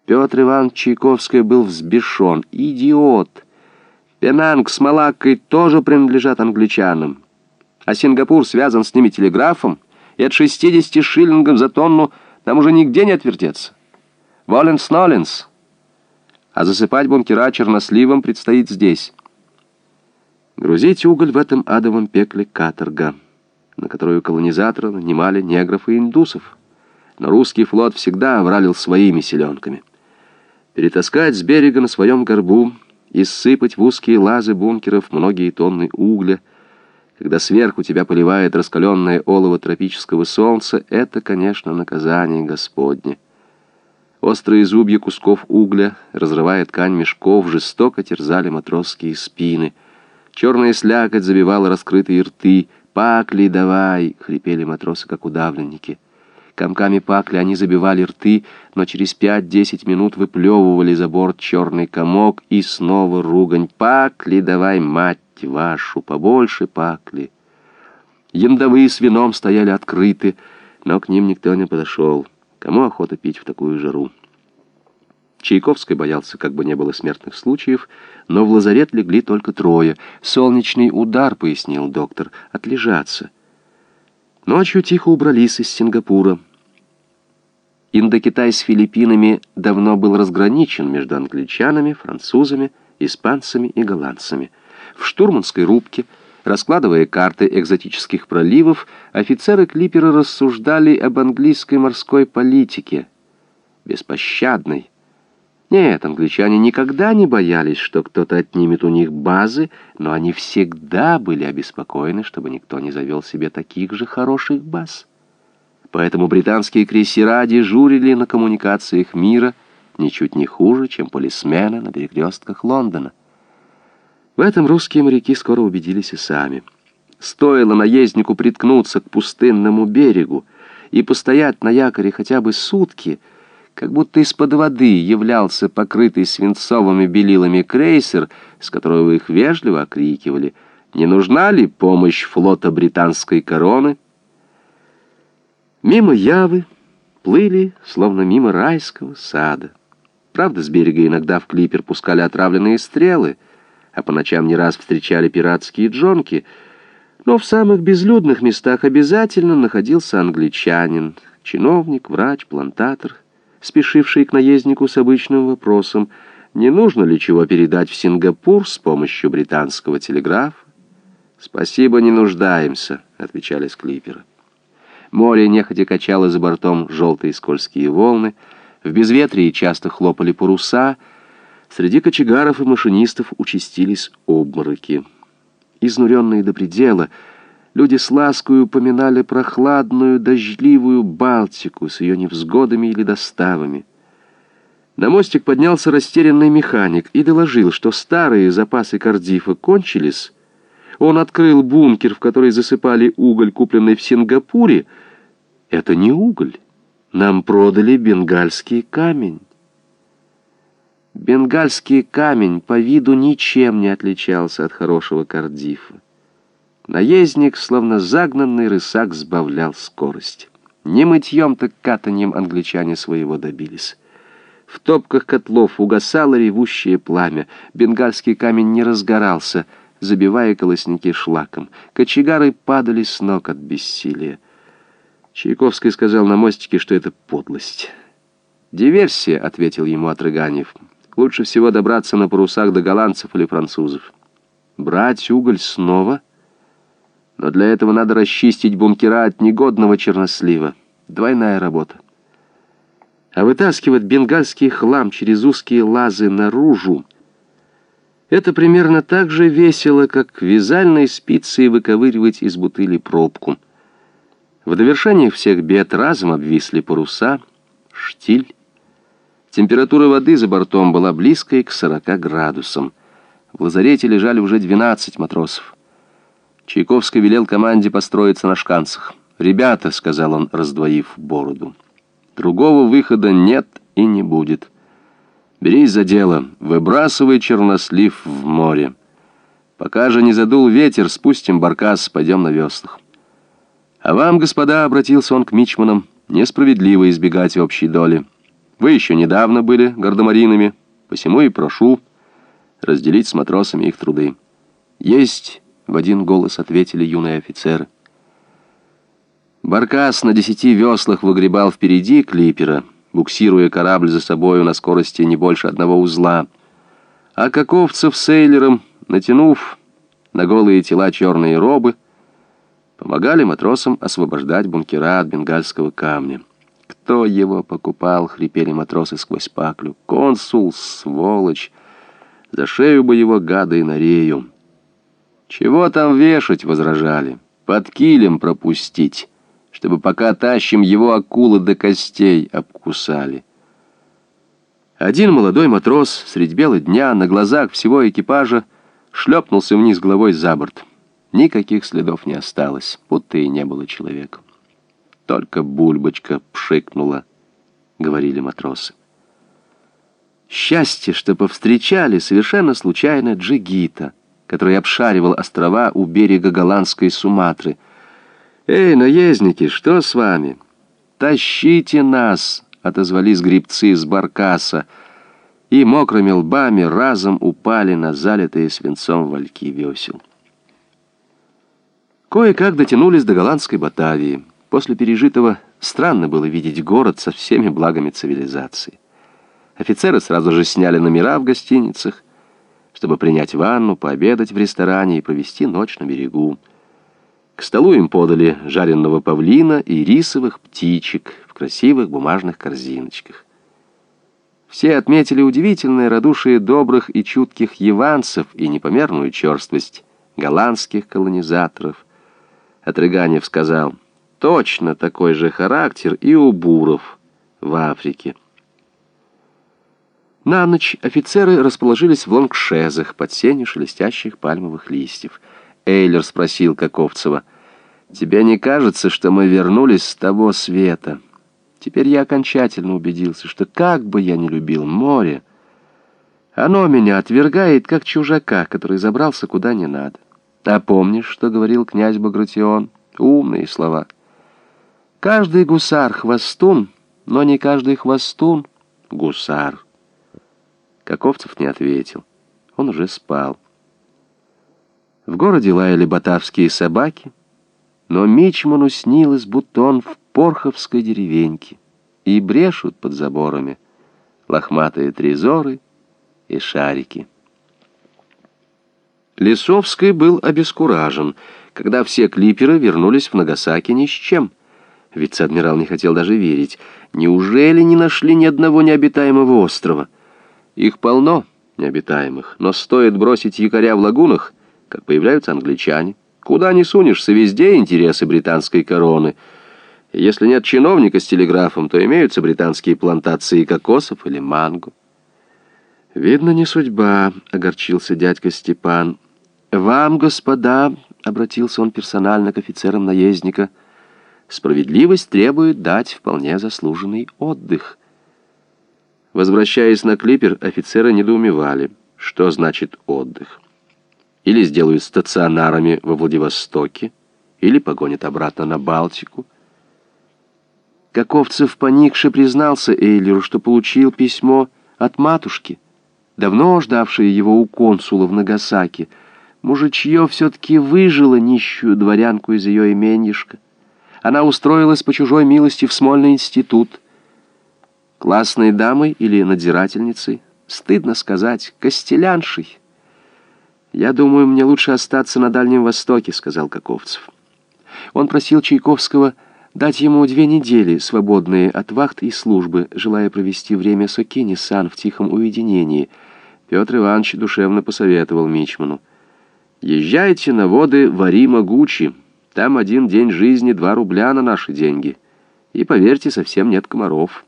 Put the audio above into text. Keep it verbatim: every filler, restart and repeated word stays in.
Петр Иванович Чайковский был взбешен. Идиот! Пенанг с Малаккой тоже принадлежат англичанам. А Сингапур связан с ними телеграфом, и от шестидесяти шиллингов за тонну нам уже нигде не отвертеться. Воленс-ноленс. А засыпать бункера черносливом предстоит здесь. Грузить уголь в этом адовом пекле каторга, на которую колонизаторы нанимали негров и индусов. Но русский флот всегда овралил своими селенками. Перетаскать с берега на своем горбу и ссыпать в узкие лазы бункеров многие тонны угля, когда сверху тебя поливает раскаленное олово тропического солнца, это, конечно, наказание Господне. Острые зубья кусков угля, разрывая ткань мешков, жестоко терзали матросские спины. Черная слякоть забивала раскрытые рты. «Пакли давай!» — хрипели матросы, как удавленники. Комками пакли они забивали рты, но через пять-десять минут выплевывали за борт черный комок, и снова ругань. «Пакли давай, мать вашу, побольше пакли!» Яндовые с вином стояли открыты, но к ним никто не подошел. Кому охота пить в такую жару? Чайковский боялся, как бы не было смертных случаев, но в лазарет легли только трое. «Солнечный удар», — пояснил доктор, — «отлежаться». Ночью тихо убрались из Сингапура. Индокитай с Филиппинами давно был разграничен между англичанами, французами, испанцами и голландцами. В штурманской рубке, раскладывая карты экзотических проливов, офицеры клипера рассуждали об английской морской политике. Беспощадной. Нет, англичане никогда не боялись, что кто-то отнимет у них базы, но они всегда были обеспокоены, чтобы никто не завел себе таких же хороших баз. Поэтому британские крейсера дежурили на коммуникациях мира ничуть не хуже, чем полисмены на перекрестках Лондона. В этом русские моряки скоро убедились и сами. Стоило наезднику приткнуться к пустынному берегу и постоять на якоре хотя бы сутки, как будто из-под воды являлся покрытый свинцовыми белилами крейсер, с которого их вежливо окрикивали: «Не нужна ли помощь флота британской короны?» Мимо Явы плыли, словно мимо райского сада. Правда, с берега иногда в клипер пускали отравленные стрелы, а по ночам не раз встречали пиратские джонки, но в самых безлюдных местах обязательно находился англичанин, чиновник, врач, плантатор, спешивший к наезднику с обычным вопросом: не нужно ли чего передать в Сингапур с помощью британского телеграфа? «Спасибо, не нуждаемся», — отвечали с клипера. Море нехотя качало за бортом желтые скользкие волны, в безветрии часто хлопали паруса, среди кочегаров и машинистов участились обмороки. Изнуренные до предела, люди с ласкою упоминали прохладную, дождливую Балтику с ее невзгодами и ледоставами. На мостик поднялся растерянный механик и доложил, что старые запасы Кардифа кончились. Он открыл бункер, в который засыпали уголь, купленный в Сингапуре. Это не уголь. Нам продали бенгальский камень. Бенгальский камень по виду ничем не отличался от хорошего Кардифа. Наездник, словно загнанный рысак, сбавлял скорость. Не мытьем, так катаньем англичане своего добились. В топках котлов угасало ревущее пламя. Бенгальский камень не разгорался, забивая колосники шлаком. Кочегары падали с ног от бессилия. Чайковский сказал на мостике, что это подлость. «Диверсия», — ответил ему Отрыганев. «Лучше всего добраться на парусах до голландцев или французов. Брать уголь снова? Но для этого надо расчистить бункера от негодного чернослива. Двойная работа. А вытаскивать бенгальский хлам через узкие лазы наружу — это примерно так же весело, как вязальной спицей выковыривать из бутыли пробку. В довершение всех бед разом обвисли паруса, штиль. Температура воды за бортом была близкой к сорока градусам. В лазарете лежали уже двенадцать матросов. Чайковский велел команде построиться на шканцах. «Ребята», — сказал он, раздвоив бороду, — «другого выхода нет и не будет. Берись за дело, выбрасывай чернослив в море. Пока же не задул ветер, спустим баркас, пойдем на веслах. А вам, господа, — обратился он к мичманам, — несправедливо избегать общей доли. Вы еще недавно были гардемаринами, посему и прошу разделить с матросами их труды». «Есть!» — в один голос ответили юные офицеры. Баркас на десяти веслах выгребал впереди клипера, буксируя корабль за собою на скорости не больше одного узла. А Каковцев с Эйлером, натянув на голые тела черные робы, помогали матросам освобождать бункера от бенгальского камня. «Кто его покупал?» — хрипели матросы сквозь паклю. «Консул, сволочь! За шею бы его, гада, и на рею!» «Чего там вешать?» — возражали. «Под килем пропустить, чтобы пока тащим его, акулы до костей обкусали». Один молодой матрос средь бела дня на глазах всего экипажа шлепнулся вниз головой за борт. Никаких следов не осталось, будто и не было человека. «Только бульбочка пшикнула», — говорили матросы. Счастье, что повстречали совершенно случайно джигита, который обшаривал острова у берега голландской Суматры. «Эй, наездники, что с вами?» «Тащите нас!» — отозвались гребцы с баркаса, и мокрыми лбами разом упали на залитые свинцом вальки весел. Кое-как дотянулись до голландской Батавии. После пережитого странно было видеть город со всеми благами цивилизации. Офицеры сразу же сняли номера в гостиницах, чтобы принять ванну, пообедать в ресторане и провести ночь на берегу. К столу им подали жареного павлина и рисовых птичек в красивых бумажных корзиночках. Все отметили удивительное радушие добрых и чутких яванцев и непомерную черствость голландских колонизаторов. Отрыганев сказал: «Точно такой же характер и у буров в Африке». На ночь офицеры расположились в лонгшезах под сенью шелестящих пальмовых листьев. Эйлер спросил Каковцева: «Тебе не кажется, что мы вернулись с того света? Теперь я окончательно убедился, что как бы я ни любил море, оно меня отвергает, как чужака, который забрался куда не надо. А помнишь, что говорил князь Багратион? Умные слова. Каждый гусар — хвостун, но не каждый хвостун — гусар». Каковцев не ответил. Он уже спал. В городе лаяли батавские собаки, но мичману снилось, будто он в порховской деревеньке, и брешут под заборами лохматые трезоры и шарики. Лисовский был обескуражен, когда все клиперы вернулись в Нагасаки ни с чем. Вице-адмирал не хотел даже верить. Неужели не нашли ни одного необитаемого острова? Их полно, необитаемых, но стоит бросить якоря в лагунах, как появляются англичане. Куда ни сунешься, везде интересы британской короны. И если нет чиновника с телеграфом, то имеются британские плантации кокосов или манго. «Видно, не судьба», — огорчился дядька Степан. «Вам, господа», — обратился он персонально к офицерам наездника, «справедливость требует дать вполне заслуженный отдых». Возвращаясь на клипер, офицеры недоумевали, что значит отдых. Или сделают стационарами во Владивостоке, или погонят обратно на Балтику. Каковцев поникше признался Эйлеру, что получил письмо от матушки, давно ждавшей его у консула в Нагасаки. Мужичье все-таки выжило нищую дворянку из ее именьишка. Она устроилась по чужой милости в Смольный институт. Классной дамой или надзирательницей, стыдно сказать, костеляншей. «Я думаю, мне лучше остаться на Дальнем Востоке», — сказал Каковцев. Он просил Чайковского дать ему две недели, свободные от вахт и службы, желая провести время с Окини-сан в тихом уединении. Петр Иванович душевно посоветовал мичману: «Езжайте на воды Вари-Могучи, там один день жизни, два рубля на наши деньги. И, поверьте, совсем нет комаров».